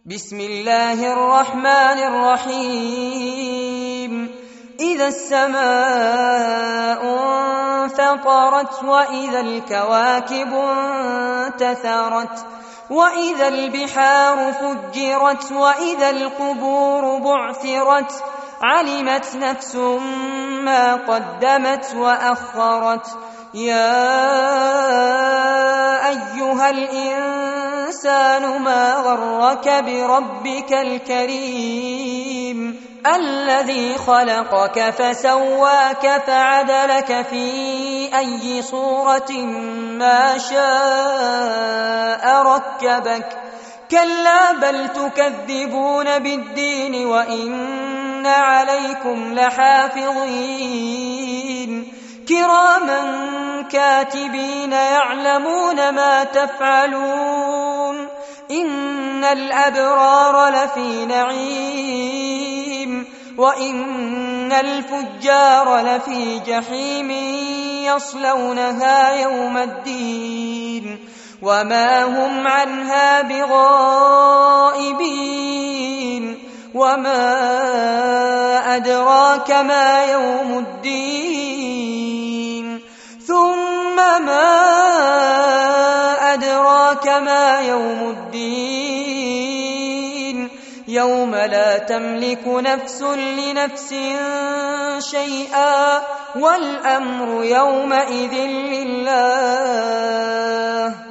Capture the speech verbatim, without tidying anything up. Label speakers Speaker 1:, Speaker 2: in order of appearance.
Speaker 1: بسم الله الرحمن الرحيم إذا السماء انفطرت وإذا الكواكب انتثرت وإذا البحار فجرت وإذا القبور بعثرت علمت نفس ما قدمت وأخرت يا أيها الإنسان ما غرك بربك الكريم الذي خلقك فسواك فعدلك في أي صورة ما شاء ركبك كلا بل تكذبون بالدين وإن عليكم لحافظين كراما كاتبين يعلمون ما تفعلون إن الأبرار لفي نعيم وإن الفجار لفي جحيم يصلونها يوم الدين وما هم عنها بغائبين وما أدراك ما يوم الدين ثم ما أدراك ما يوم الدين يوم لا تملك نفس لنفس شيئا والأمر يومئذ لله